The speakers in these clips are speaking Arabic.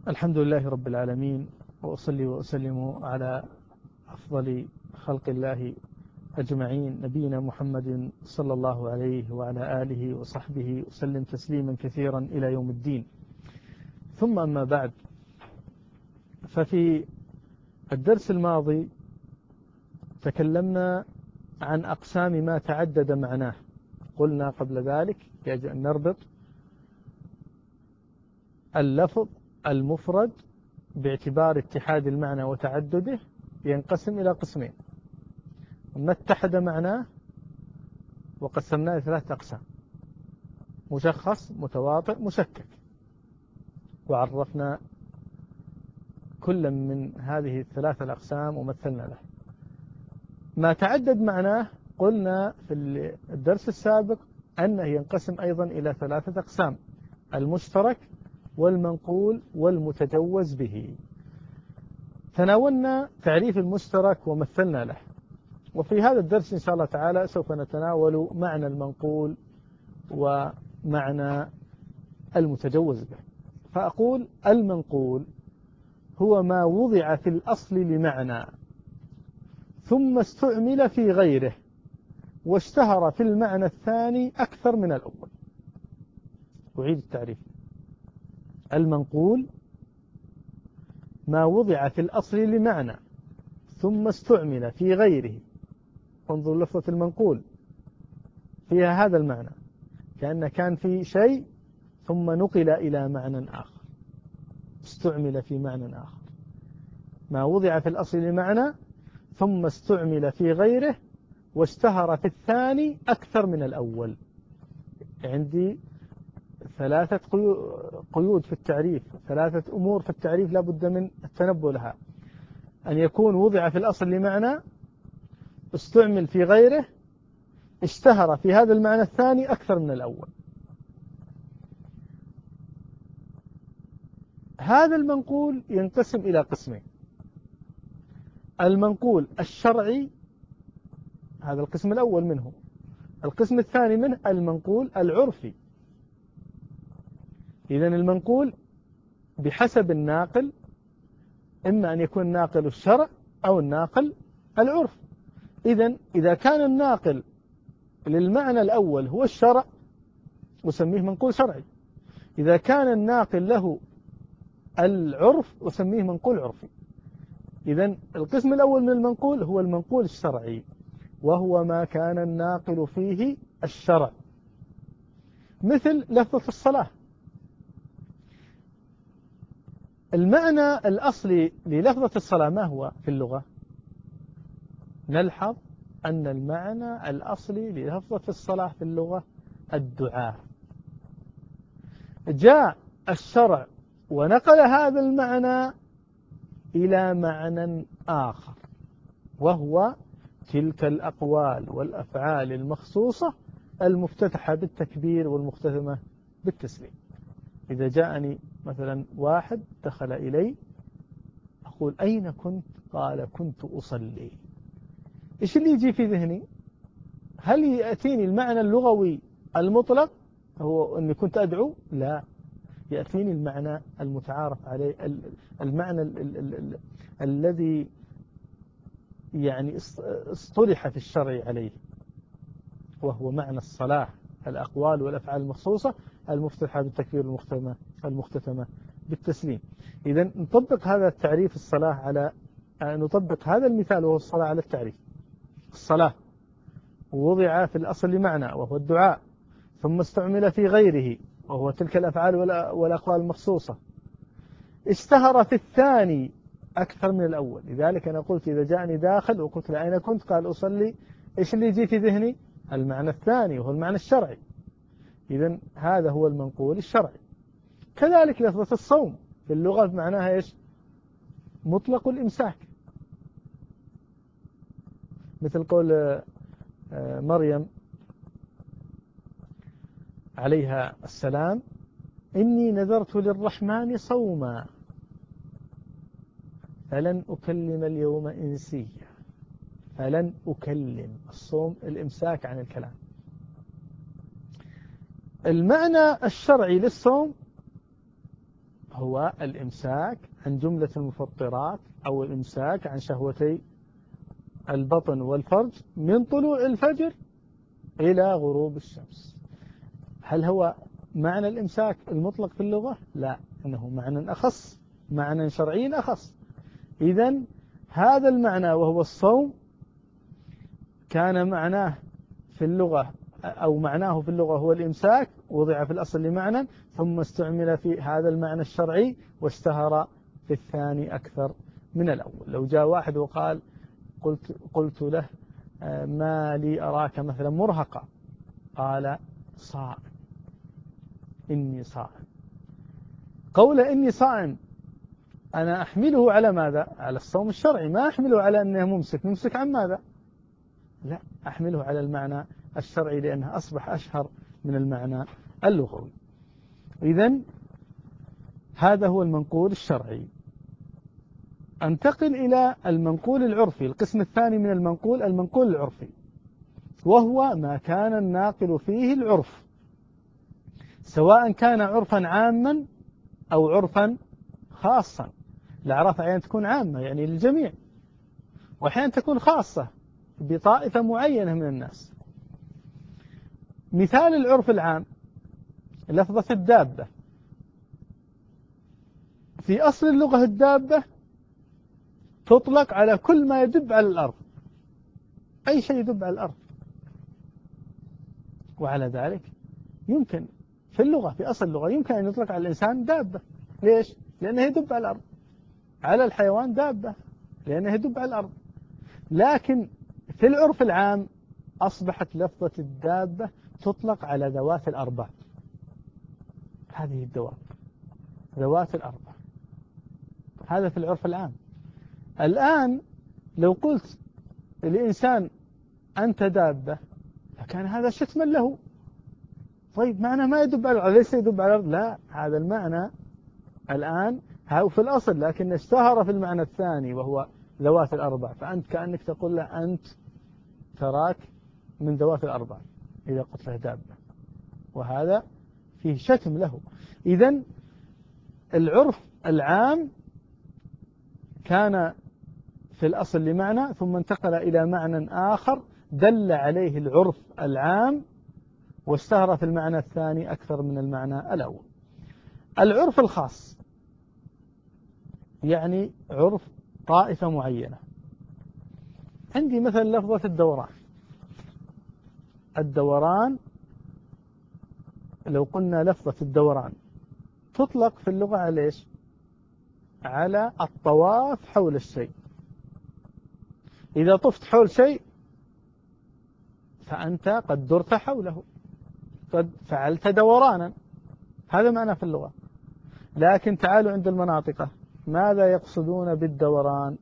الحمد لله رب العالمين، وأصلي وأسلم على أفضل خلق الله أجمعين، نبينا محمد صلى الله عليه وعلى آله وصحبه وسلم تسليما كثيرا إلى يوم الدين. ثم أما بعد، ففي الدرس الماضي تكلمنا عن أقسام ما تعدد معناه. قلنا قبل ذلك يجب أن نربط اللفظ المفرد باعتبار اتحاد المعنى وتعدده ينقسم إلى قسمين: ما اتحد معناه وقسمناه إلى ثلاثة أقسام: مشخص، متواطئ، مشكك. وعرفنا كل من هذه الثلاثة الأقسام ومثلنا له. ما تعدد معناه قلنا في الدرس السابق أنه ينقسم أيضا إلى ثلاثة أقسام: المشترك والمنقول والمتجوز به. تناولنا تعريف المشترك ومثلنا له، وفي هذا الدرس إن شاء الله تعالى سوف نتناول معنى المنقول ومعنى المتجوز به. فأقول: المنقول هو ما وضع في الأصل لمعنى ثم استعمل في غيره واشتهر في المعنى الثاني أكثر من الأول. أعيد التعريف: المنقول ما وضع في الأصل لمعنى ثم استعمل في غيره. انظر لفظة المنقول فيها هذا المعنى، كأن كان في شيء ثم نقل إلى معنى آخر، استعمل في معنى آخر. ما وضع في الأصل لمعنى ثم استعمل في غيره واشتهر في الثاني أكثر من الأول. عندي ثلاثة قيود في التعريف، ثلاثة أمور في التعريف لا بد من التنبؤ لها: أن يكون وضع في الأصل لمعنى، استعمل في غيره، اشتهر في هذا المعنى الثاني أكثر من الأول. هذا المنقول ينقسم إلى قسمين: المنقول الشرعي، هذا القسم الأول منه. القسم الثاني منه المنقول العرفي. إذن المنقول بحسب الناقل، إما أن يكون ناقل الشرع أو الناقل العرف. إذن إذا كان الناقل للمعنى الأول هو الشرع أسميه منقول شرعي، إذا كان الناقل له العرف أسميه منقول عرفي. إذن القسم الأول من المنقول هو المنقول الشرعي، وهو ما كان الناقل فيه الشرع، مثل لفظة الصلاة. المعنى الأصلي للفظة الصلاة ما هو في اللغة؟ نلحظ أن المعنى الأصلي للفظة الصلاة في اللغة الدعاء. جاء الشرع ونقل هذا المعنى إلى معنى آخر، وهو تلك الأقوال والأفعال المخصوصة المفتتحة بالتكبير والمختتمة بالتسليم. إذا جاءني مثلا واحد دخل إلي، أقول: أين كنت؟ قال: كنت أصلي. إيش اللي يجي في ذهني؟ هل يأتيني المعنى اللغوي المطلق هو أني كنت أدعو؟ لا، يأتيني المعنى المتعارف عليه، المعنى الذي يعني اصطلح في الشرع عليه، وهو معنى الصلاة: الأقوال والأفعال المخصوصة المفتتحة بالتكبير المختتمة بالتسليم. إذا نطبق هذا التعريف الصلاة على نطبق هذا المثال وهو الصلاة على التعريف. الصلاة وضع في الأصل لمعنى وهو الدعاء، ثم استعمل في غيره وهو تلك الأفعال والأقوال المخصوصة، اشتهر في الثاني أكثر من الأول. لذلك أنا قلت إذا جاءني داخل وقلت له: أين كنت؟ قال: أصلي. إيش اللي يجي في ذهني؟ المعنى الثاني وهو المعنى الشرعي. إذن هذا هو المنقول الشرعي. كذلك لفظة الصوم في اللغة معناها إيش؟ مطلق الإمساك، مثل قول مريم عليها السلام: إني نذرت للرحمن صوما فلن أكلم اليوم إنسيا. فلن أكلم، الصوم الإمساك عن الكلام. المعنى الشرعي للصوم هو الإمساك عن جملة المفطرات أو الإمساك عن شهوتي البطن والفرج من طلوع الفجر إلى غروب الشمس. هل هو معنى الإمساك المطلق في اللغة؟ لا، إنه معنى أخص، معنى شرعي أخص. إذن هذا المعنى وهو الصوم كان معناه في اللغة أو معناه في اللغة هو الإمساك، وضع في الأصل لمعنى ثم استعمل في هذا المعنى الشرعي واشتهر في الثاني أكثر من الأول. لو جاء واحد وقال قلت له ما لي أراك مثلا مرهقا، قال صائم، إني صائم. قول إني صائم أنا أحمله على ماذا؟ على الصوم الشرعي، ما أحمله على أنه ممسك عن ماذا؟ لا، أحمله على المعنى الشرعي لأنه أصبح أشهر من المعنى اللغوي. إذن هذا هو المنقول الشرعي. أنتقل إلى المنقول العرفي، القسم الثاني من المنقول العرفي، وهو ما كان الناقل فيه العرف، سواء كان عرفا عاما أو عرفا خاصا. الأعراف أحيانا تكون عامة يعني للجميع، وأحيانا تكون خاصة بطائفة معينة من الناس. مثال العرف العام لفظة الدابة. في أصل اللغة الدابة تطلق على كل ما يدب على الأرض، أي شيء يدب على الأرض. وعلى ذلك يمكن في اللغة، في أصل اللغة يمكن أن يطلق على الإنسان دابة. ليش؟ لأنه يدب على الأرض. على الحيوان دابة لأنه يدب على الأرض. لكن في العرف العام أصبحت لفظة الدابة تطلق على ذوات الأربع. هذه الدواب ذوات الأربع، هذا في العرف العام. الآن لو قلت لإنسان أنت دابة فكان هذا شتما له. طيب معنى ما يدب على الأرض، ليس يدب على الأرض، لا، هذا المعنى الآن هو في الأصل، لكن اشتهر في المعنى الثاني وهو ذوات الأربع. فأنت كأنك تقول له أنت تراك من ذوات الأربع إذا قلت له دابة، وهذا فيه شتم له. إذن العرف العام كان في الأصل لمعنى ثم انتقل إلى معنى آخر دل عليه العرف العام واشتهر في المعنى الثاني أكثر من المعنى الأول. العرف الخاص يعني عرف طائفة معينة. عندي مثلا لفظة الدوران. الدوران لو قلنا لفظة الدوران تطلق في اللغة على إيش؟ على الطواف حول الشيء. إذا طفت حول شيء فأنت قد درت حوله، قد فعلت دورانا، هذا معنى في اللغة. لكن تعالوا عند المناطق ماذا يقصدون بالدوران؟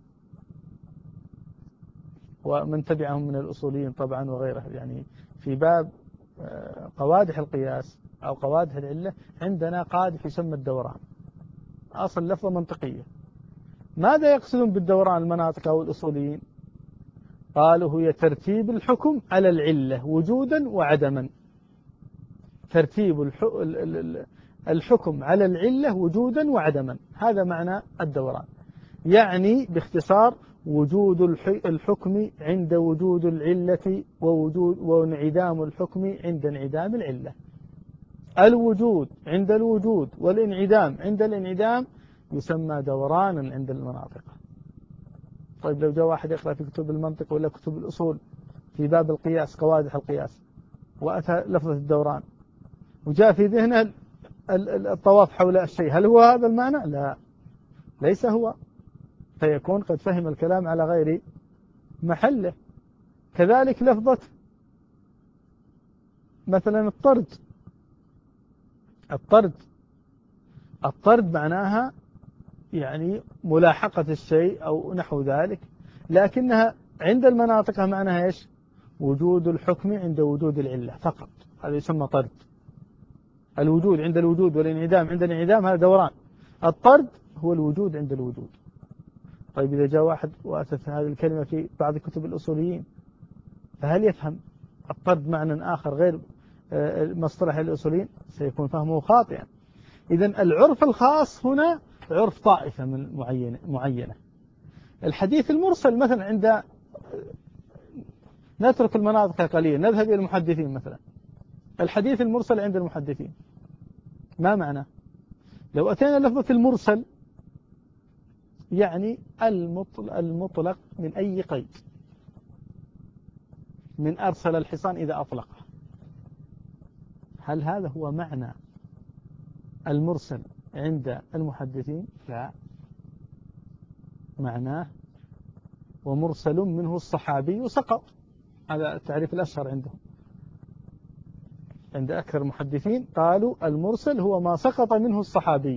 ومن تبعهم من الأصوليين طبعا وغيره، يعني في باب قوادح القياس أو قوادح العلة عندنا قادح يسمى الدوران، أصل لفظة منطقية. ماذا يقصدون بالدوران المناطق أو الأصوليين؟ قالوا هي ترتيب الحكم على العلة وجودا وعدما. ترتيب الحكم على العلة وجودا وعدما، هذا معنى الدوران. يعني باختصار وجود الحكم عند وجود العلة وانعدام الحكم عند انعدام العلة. الوجود عند الوجود والانعدام عند الانعدام يسمى دورانا عند المناطق. طيب لو جاء واحد يقرأ في كتب المنطق ولا كتب الأصول في باب القياس قوادح القياس وأتى لفظة الدوران وجاء في ذهنه الطواف حول الشيء، هل هو هذا المعنى؟ لا، ليس هو، فيكون قد فهم الكلام على غير محله. كذلك لفظة مثلا الطرد معناها يعني ملاحقة الشيء أو نحو ذلك، لكنها عند المناطق معناها إيش؟ وجود الحكم عند وجود العلة فقط، هذا يسمى طرد. الوجود عند الوجود والانعدام عند الانعدام هذا دوران. الطرد هو الوجود عند الوجود. طيب إذا جاء واحد وأتت هذه الكلمة في بعض كتب الأصوليين فهل يفهم الطرد معنى آخر غير مصطلح الأصوليين؟ سيكون فهمه خاطئا. إذن العرف الخاص هنا عرف طائفة من معينة. الحديث المرسل مثلا عند، نترك المناطق قليلا نذهب إلى المحدثين مثلا. الحديث المرسل عند المحدثين ما معنى؟ لو أتينا لفظة المرسل يعني المطلق من أي قيد، من أرسل الحصان إذا أطلقه. هل هذا هو معنى المرسل عند المحدثين؟ لا، معناه ومرسل منه الصحابي سقط. هذا التعريف الأشهر عندهم، عند أكثر المحدثين قالوا المرسل هو ما سقط منه الصحابي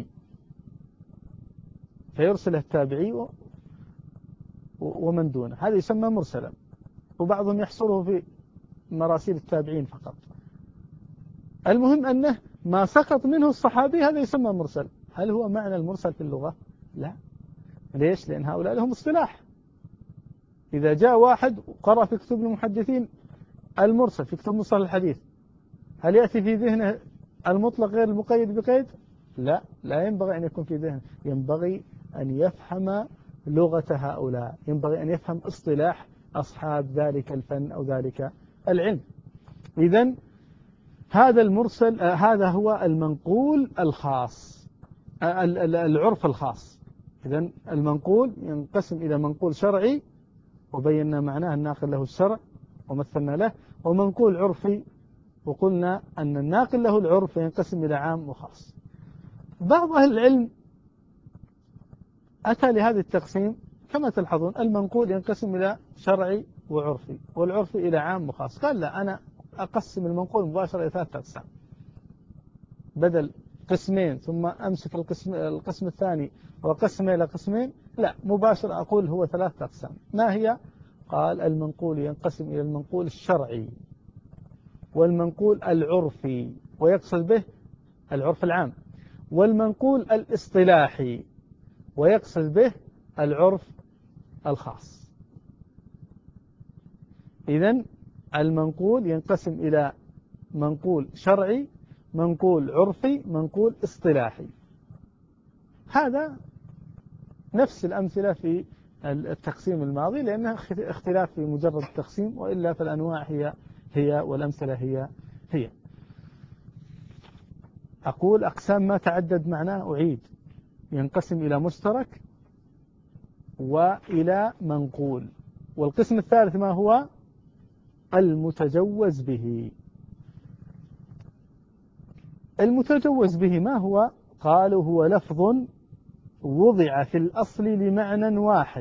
فيرسله التابعي ومن دونه، هذا يسمى مرسلا. وبعضهم يحصره في مراسيل التابعين فقط. المهم أنه ما سقط منه الصحابي هذا يسمى مرسل. هل هو معنى المرسل في اللغة؟ لا. ليش؟ لأن هؤلاء لهم اصطلاح. إذا جاء واحد وقرأ في كتب المحدثين المرسل في كتب مصطلح الحديث، هل يأتي في ذهنه المطلق غير المقيد بقيد؟ لا، لا ينبغي أن يكون في ذهنه. ينبغي أن يفهم لغة هؤلاء، ينبغي أن يفهم اصطلاح أصحاب ذلك الفن أو ذلك العلم. إذن هذا المرسل، هذا هو المنقول الخاص، العرف الخاص. إذن المنقول ينقسم إلى منقول شرعي وبينا معناه الناقل له الشرع ومثلنا له، ومنقول عرفي وقلنا أن الناقل له العرف ينقسم إلى عام وخاص. بعض أهل العلم أتى لهذا التقسيم كما تلحظون، المنقول ينقسم إلى شرعي وعرفي، والعرفي إلى عام وخاص. قال لا، أنا أقسم المنقول مباشرة إلى 3 أقسام، بدل قسمين ثم أمسك القسم الثاني وأقسمه إلى قسمين، لا، مباشرة أقول هو 3 أقسام. ما هي؟ قال المنقول ينقسم إلى المنقول الشرعي والمنقول العرفي، ويقصد به العرف العام، والمنقول الاصطلاحي ويقصد به العرف الخاص. إذن المنقول ينقسم إلى منقول شرعي، منقول عرفي، منقول اصطلاحي. هذا نفس الأمثلة في التقسيم الماضي، لأنها اختلاف في مجرد التقسيم، وإلا فالأنواع هي والأمثلة هي. أقول أقسام ما تعدد معناه أعيد، ينقسم إلى مشترك وإلى منقول. والقسم الثالث ما هو؟ المتجوز به. المتجوز به ما هو؟ قالوا هو لفظ وضع في الأصل لمعنى واحد،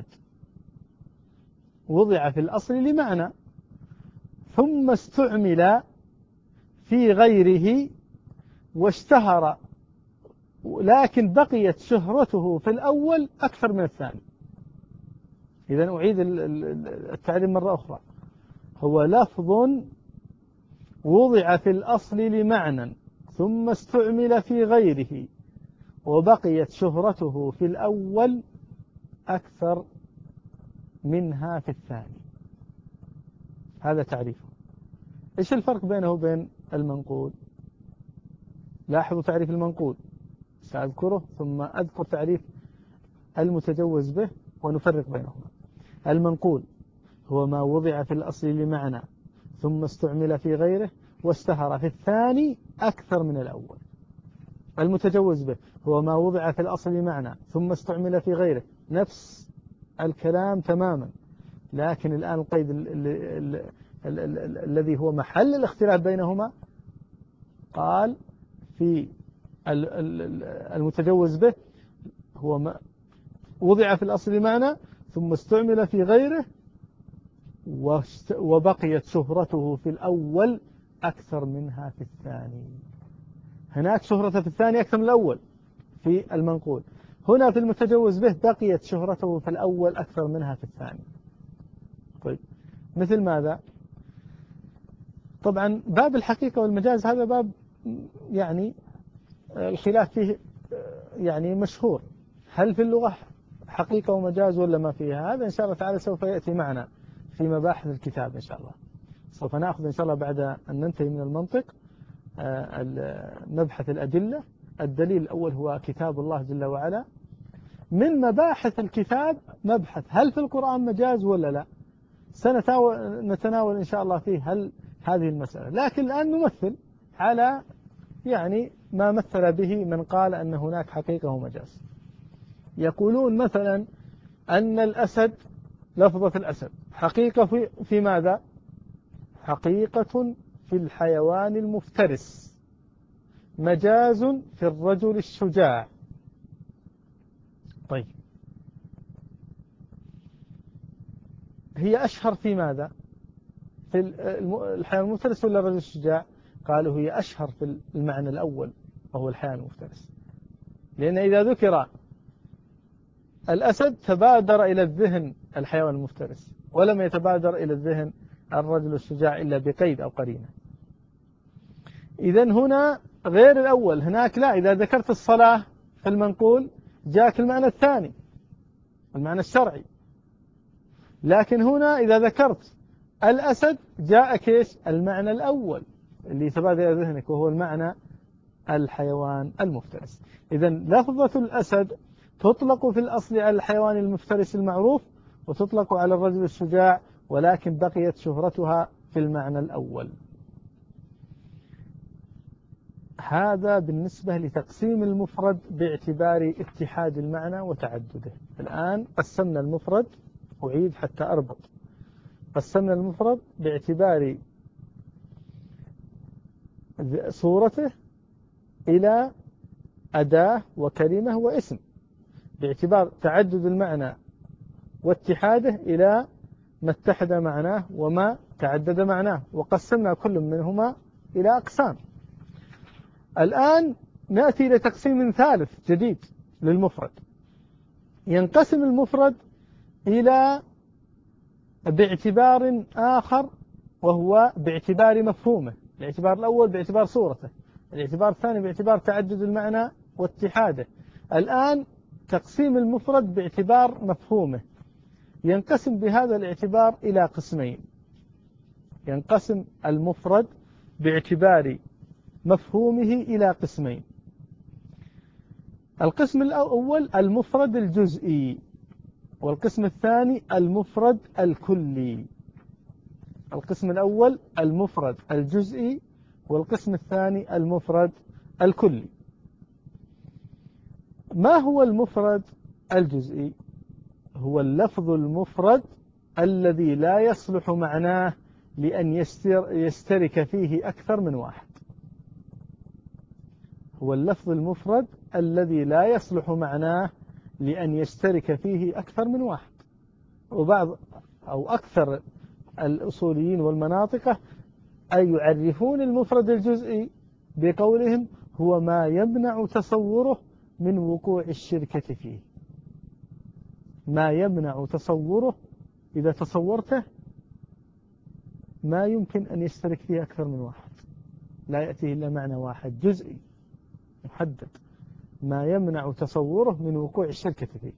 وضع في الأصل لمعنى ثم استعمل في غيره واشتهر، لكن بقيت شهرته في الأول أكثر من الثاني. إذن أعيد التعليم مرة أخرى. هو لفظ وضع في الأصل لمعنى ثم استعمل في غيره وبقيت شهرته في الأول أكثر منها في الثاني. هذا تعريفه. إيش الفرق بينه وبين المنقول؟ لاحظوا تعريف المنقول سأذكره ثم أذكر تعريف المتجوز به ونفرق بينهما. المنقول هو ما وضع في الأصل لمعنى ثم استعمل في غيره واشتهر في الثاني أكثر من الأول. المتجوز به هو ما وضع في الأصل لمعنى ثم استعمل في غيره، نفس الكلام تماما، لكن الآن القيد الذي هو محل الاختلاف بينهما، قال في المتجوز به هو ما وضع في الأصل لمعنى ثم استعمل في غيره وبقيت شهرته في الأول أكثر منها في الثاني. هناك شهرته في الثاني أكثر من الأول في المنقول، هنا في المتجوز به بقيت شهرته في الأول أكثر منها في الثاني. طيب مثل ماذا؟ طبعا باب الحقيقة والمجاز هذا باب يعني الخلاف فيه يعني مشهور، هل في اللغة حقيقة ومجاز ولا ما فيها؟ هذا إن شاء الله تعالى سوف يأتي معنا في مباحث الكتاب إن شاء الله. سوف نأخذ إن شاء الله بعد أن ننتهي من المنطق مبحث الأدلة الدليل الأول هو كتاب الله جل وعلا. من مباحث الكتاب مبحث هل في القرآن مجاز ولا لا، سنتناول إن شاء الله فيه هل هذه المسألة. لكن الآن نمثل على يعني ما مثل به من قال أن هناك حقيقة ومجاز. يقولون مثلا أن الأسد، لفظة الأسد حقيقة في ماذا؟ حقيقة في الحيوان المفترس، مجاز في الرجل الشجاع. طيب هي أشهر في ماذا؟ في الحيوان المفترس ولا الرجل الشجاع؟ قالوا هي أشهر في المعنى الأول وهو الحيوان المفترس، لأن إذا ذكر الأسد تبادر إلى الذهن الحيوان المفترس، ولم يتبادر إلى الذهن الرجل الشجاع إلا بقيد أو قرينة. إذن هنا غير الأول، هناك لا، إذا ذكرت الصلاة في المنقول جاءك المعنى الثاني، المعنى الشرعي. لكن هنا إذا ذكرت الأسد جاءك إيش؟ المعنى الأول اللي يتبادر إلى ذهنك، وهو المعنى الحيوان المفترس. إذن لفظة الأسد تطلق في الأصل على الحيوان المفترس المعروف، وتطلق على الرجل الشجاع، ولكن بقيت شهرتها في المعنى الأول. هذا بالنسبة لتقسيم المفرد باعتبار اتحاد المعنى وتعدده. الآن قسمنا المفرد، أعيد حتى أربط، قسمنا المفرد باعتبار صورته إلى أداة وكلمة واسم، باعتبار تعدد المعنى واتحاده إلى ما اتحد معناه وما تعدد معناه، وقسمنا كل منهما إلى أقسام. الآن نأتي إلى تقسيم ثالث جديد للمفرد. ينقسم المفرد إلى باعتبار آخر، وهو باعتبار مفهومه. الاعتبار الأول باعتبار صورته، الاعتبار الثاني باعتبار تعدد المعنى واتحاده. الآن تقسيم المفرد باعتبار مفهومه. ينقسم بهذا الاعتبار إلى قسمين. ينقسم المفرد باعتبار مفهومه إلى قسمين. القسم الأول المفرد الجزئي، والقسم الثاني المفرد الكلي. القسم الأول المفرد الجزئي، والقسم الثاني المفرد الكلي. ما هو المفرد الجزئي؟ هو اللفظ المفرد الذي لا يصلح معناه لأن يشترك فيه أكثر من واحد. هو اللفظ المفرد الذي لا يصلح معناه لأن يشترك فيه أكثر من واحد. وبعض أو أكثر الأصوليين والمناطقة أي يعرفون المفرد الجزئي بقولهم هو ما يمنع تصوره من وقوع الشركة فيه. ما يمنع تصوره، إذا تصورته ما يمكن أن يشترك فيه أكثر من واحد، لا يأتيه إلا معنى واحد جزئي محدد، ما يمنع تصوره من وقوع الشركة فيه.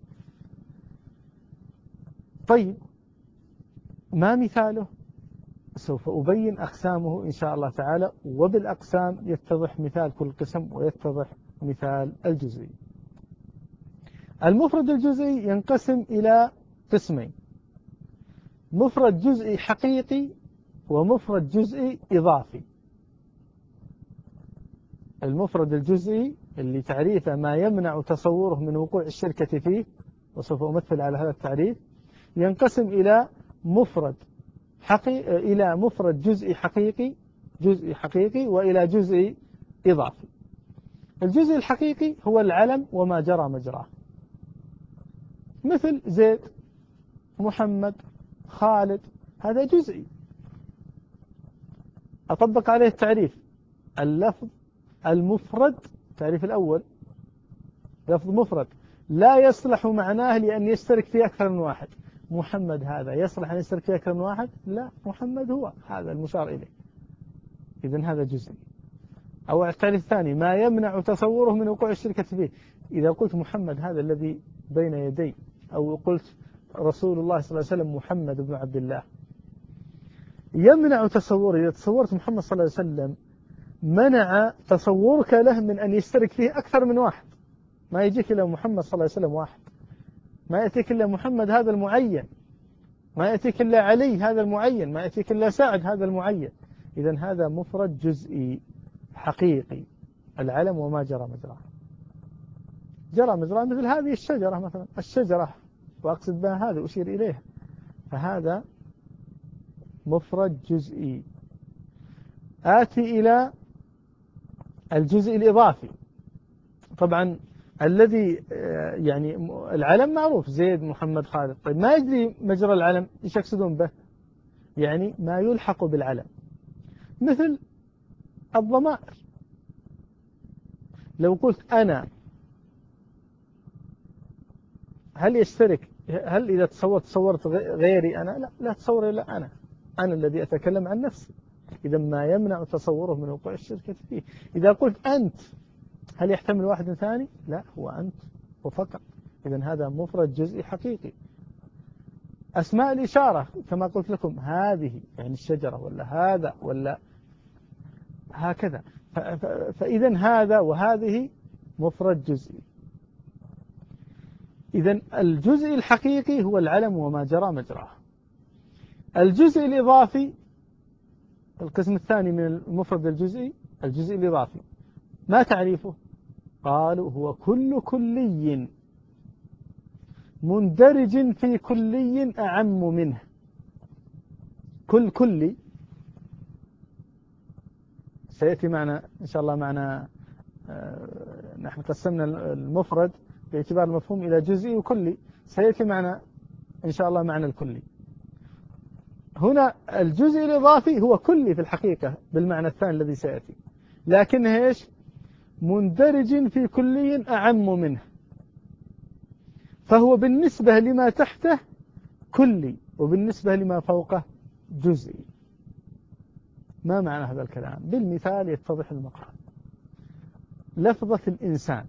طيب ما مثاله؟ سوف أبين أقسامه إن شاء الله تعالى، وبالأقسام يتضح مثال كل قسم ويتضح مثال الجزئي. المفرد الجزئي ينقسم إلى قسمين: مفرد جزئي حقيقي ومفرد جزئي إضافي. المفرد الجزئي اللي تعريفه ما يمنع تصوره من وقوع الشركة فيه، وسوف أمثل على هذا التعريف، ينقسم إلى مفرد جزئي حقيقي وإلى جزئي إضافي. الجزء الحقيقي هو العلم وما جرى مجراه، مثل زيد، محمد، خالد، هذا جزئي أطبق عليه التعريف. اللفظ المفرد، التعريف الأول لفظ مفرد لا يصلح معناه لأن يشترك فيه أكثر من واحد. محمد هذا يصلح أن يشترك فيه أكثر من واحد؟ لا، محمد هو هذا المشار إليه، إذن هذا جزئي. أو التعريف الثاني ما يمنع تصوره من وقوع الشركة فيه. إذا قلت محمد هذا الذي بين يدي، أو قلت رسول الله صلى الله عليه وسلم محمد بن عبد الله، يمنع تصوره. إذا تصورت محمد صلى الله عليه وسلم منع تصورك له من أن يشترك فيه أكثر من واحد. ما يجيك إلا محمد صلى الله عليه وسلم واحد، ما يأتيك إلا محمد هذا المعين، ما يأتيك إلا علي هذا المعين، ما يأتيك إلا سعد هذا المعين. إذن هذا مفرد جزئي حقيقي، العلم وما جرى مجراه. جرى مجراه مثل هذه الشجرة مثلا، الشجرة وأقصد بها هذا أشير إليها، فهذا مفرد جزئي. آتي إلى الجزء الإضافي. طبعا الذي يعني العلم معروف زيد محمد خالد، طيب ما يجري مجرى العلم، إيش يقصدون به؟ يعني ما يلحق بالعلم مثل الضمائر. لو قلت أنا، هل يشترك؟ هل إذا تصورت غيري أنا؟ لا تصور إلا أنا الذي أتكلم عن نفسي، إذا ما يمنع تصوره من وقوع الشركة فيه. إذا قلت أنت، هل يحتمل واحد ثاني؟ لا، هو أنت وفقط. إذن هذا مفرد جزئي حقيقي. أسماء الإشارة كما قلت لكم، هذه يعني الشجرة ولا هذا ولا هكذا، فإذن هذا وهذه مفرد جزئي. إذن الجزء الحقيقي هو العلم وما جرى مجراه. الجزء الإضافي، القسم الثاني من المفرد الجزئي، الجزء الإضافي، ما تعريفه؟ قالوا هو كل كلي مندرج في كلي أعم منه. كل كلي سيأتي معنا إن شاء الله معنا. نحن قسمنا المفرد باعتبار المفهوم إلى جزئي وكلي، سيأتي معنا إن شاء الله معنى الكلي. هنا الجزء الإضافي هو كلي في الحقيقة بالمعنى الثاني الذي سيأتي، لكنه إيش؟ مندرج في كلي أعم منه، فهو بالنسبة لما تحته كلي وبالنسبة لما فوقه جزئي. ما معنى هذا الكلام؟ بالمثال يتضح المقام. لفظة الإنسان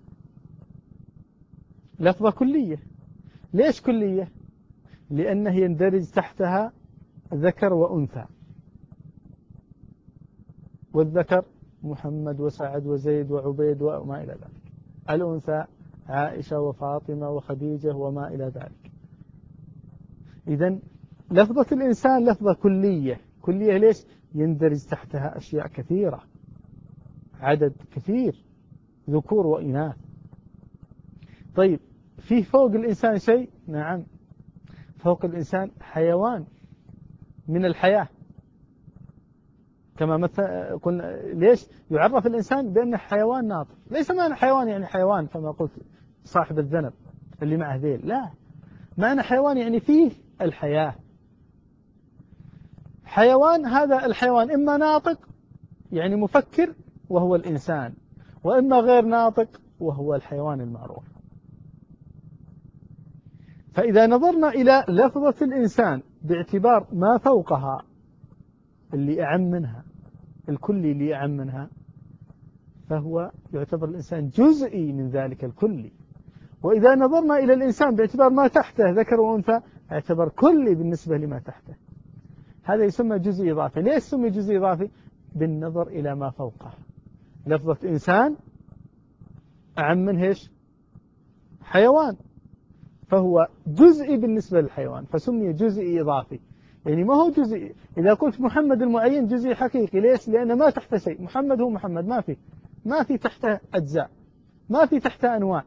لفظة كلية. ليش كلية؟ لأنه يندرج تحتها ذكر وأنثى، والذكر محمد وسعد وزيد وعبيد وما إلى ذلك، الأنثى عائشة وفاطمة وخديجة وما إلى ذلك. إذن لفظة الإنسان لفظة كلية. كلية ليش؟ يندرج تحتها أشياء كثيرة، عدد كثير، ذكور وإناث. طيب فيه فوق الإنسان شيء؟ نعم، فوق الإنسان حيوان من الحياة، كما قلنا. ليش يعرف الإنسان بأنه حيوان ناطق؟ ليس معنى حيوان يعني حيوان كما قلت صاحب الذنب اللي معه ذيل، لا، معنى حيوان يعني فيه الحياة. حيوان، هذا الحيوان إما ناطق يعني مفكر وهو الإنسان، وإما غير ناطق وهو الحيوان المعروف. فإذا نظرنا إلى لفظة الإنسان باعتبار ما فوقها اللي أعم منها، الكلي اللي أعم منها، فهو يعتبر الإنسان جزئي من ذلك الكلي. وإذا نظرنا إلى الإنسان باعتبار ما تحته ذكر وأنثى، يعتبر كلي بالنسبة لما تحته. هذا يسمى جزء إضافي. ليش يسمى جزء إضافي؟ بالنظر إلى ما فوقه. لفظة إنسان أعم منه إيش؟ حيوان، فهو جزئي بالنسبة للحيوان، فسمي جزئي إضافي. يعني ما هو جزئي. إذا قلت محمد المعين جزئي حقيقي. ليش؟ لأنه ما تحته شيء. محمد هو محمد، ما في تحته أجزاء، ما في تحته أنواع.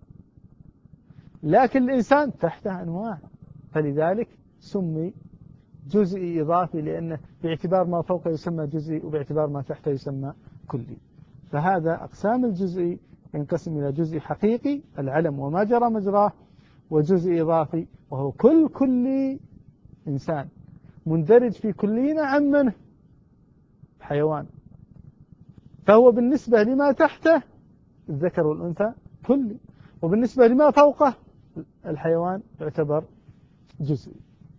لكن الإنسان تحته أنواع، فلذلك سمي جزئي إضافي، لأنه باعتبار ما فوقه يسمى جزئي وباعتبار ما تحته يسمى كلي. فهذا أقسام الجزئي ينقسم إلى جزئي حقيقي العلم وما جرى مجراه، وجزء إضافي وهو كل إنسان مندرج في كلين عن منه حيوان، فهو بالنسبة لما تحته الذكر والأنثى كلي، وبالنسبة لما فوقه الحيوان يعتبر جزئي.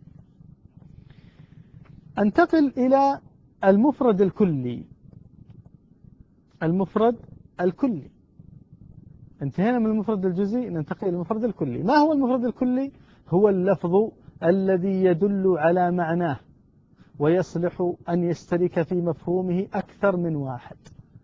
انتقل إلى المفرد الكلي. المفرد الكلي، انتهينا من المفرد الجزئي، ننتقل إلى المفرد الكلي. ما هو المفرد الكلي؟ هو اللفظ الذي يدل على معناه ويصلح أن يشترك في مفهومه أكثر من واحد.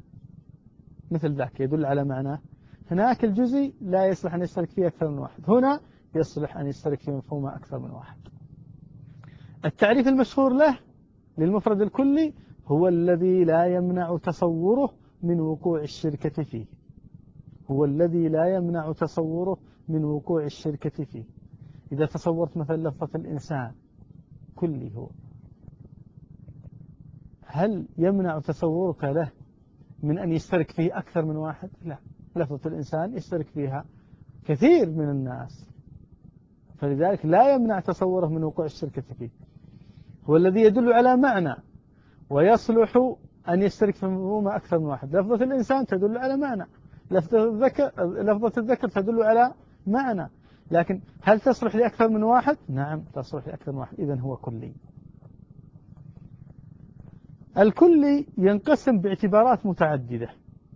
مثل ذاك يدل على معناه. هناك الجزئي لا يصلح أن يشترك فيه أكثر من واحد، هنا يصلح أن يشترك في مفهومه أكثر من واحد. التعريف المشهور له للمفرد الكلي هو الذي لا يمنع تصوره من وقوع الشركة فيه، هو الذي لا يمنع تصوره من وقوع الشركة فيه. إذا تصورت مثلا لفظة الإنسان كلي، هو هل يمنع تصورك له من أن يشترك فيه أكثر من واحد؟ لا، لفظة الإنسان يشترك فيها كثير من الناس، فلذلك لا يمنع تصوره من وقوع الشركة فيه. هو الذي يدل على معنى ويصلح أن يشترك في مفهومه أكثر من واحد. لفظة الإنسان تدل على معنى، لفظة الذكر تدل على معنى، لكن هل تصلح لأكثر من واحد؟ نعم تصلح لأكثر من واحد، إذن هو كلي. الكلي ينقسم باعتبارات متعددة،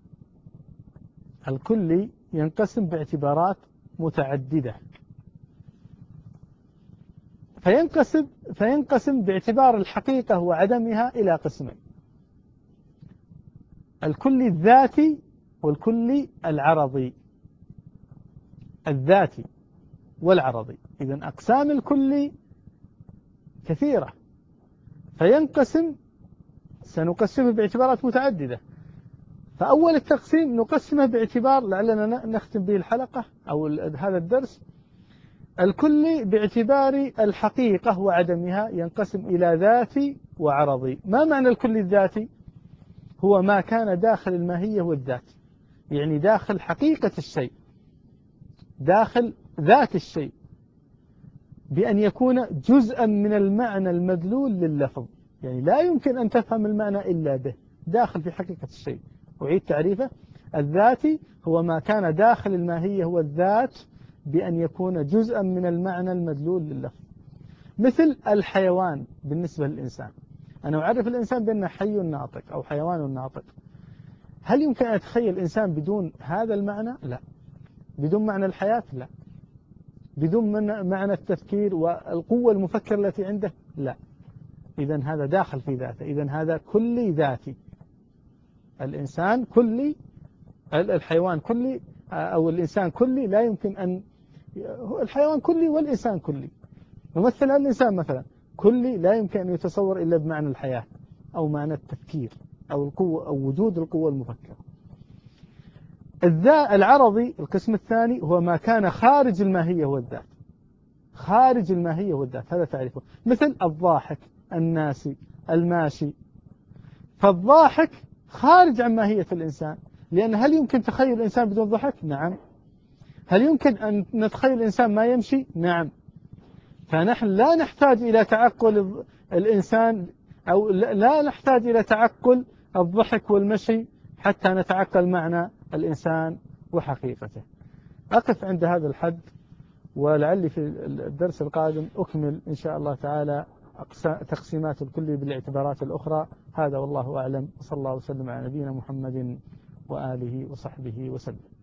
الكلي ينقسم باعتبارات متعددة، فينقسم باعتبار الحقيقة وعدمها إلى قسمين: الكلي الذاتي والكلي العرضي. الذاتي والعرضي، إذن أقسام الكلي كثيرة، سنقسمه باعتبارات متعددة. فأول التقسيم نقسمه باعتبار لعلنا نختم به الحلقة أو هذا الدرس. الكلي باعتبار الحقيقة وعدمها ينقسم إلى ذاتي وعرضي. ما معنى الكلي الذاتي؟ هو ما كان داخل الماهية والذات، يعني داخل حقيقة الشيء، داخل ذات الشيء، بأن يكون جزءا من المعنى المدلول لللفظ، يعني لا يمكن أن تفهم المعنى إلا به، داخل في حقيقة الشيء. أعيد تعريفه: الذاتي هو ما كان داخل الماهية والذات بأن يكون جزءا من المعنى المدلول لللفظ. مثل الحيوان بالنسبة للإنسان، أنا أعرف الإنسان بأنه حي ناطق أو حيوان ناطق. هل يمكن أن أتخيل إنسان بدون هذا المعنى؟ لا. بدون معنى الحياة؟ لا. بدون معنى التفكير والقوة المفكرة التي عنده؟ لا. إذن هذا داخل في ذاته، إذن هذا كلي ذاتي. الإنسان كلي، الحيوان كلي، أو الإنسان كلي. لا يمكن أن الحيوان كلي والإنسان كلي. نمثل الإنسان مثلا كلي، لا يمكن أن يتصور إلا بمعنى الحياة أو معنى التفكير أو القوة أو وجود القوة المفكرة. العرضي القسم الثاني هو ما كان خارج الماهية والذات، خارج الماهية والذات، هذا تعريفه. مثل الضاحك، الناسي، الماشي. فالضاحك خارج عن ماهية الإنسان، لأن هل يمكن تخيل الإنسان بدون ضحك؟ نعم. هل يمكن أن نتخيل الإنسان ما يمشي؟ نعم. فنحن لا نحتاج إلى تعقل الإنسان، أو لا نحتاج إلى تعقل الضحك والمشي حتى نتعقل معنى الإنسان وحقيقته. أقف عند هذا الحد، ولعلي في الدرس القادم أكمل إن شاء الله تعالى تقسيمات الكل بالاعتبارات الأخرى. هذا والله أعلم، وصلى الله وسلم على نبينا محمد وآله وصحبه وسلم.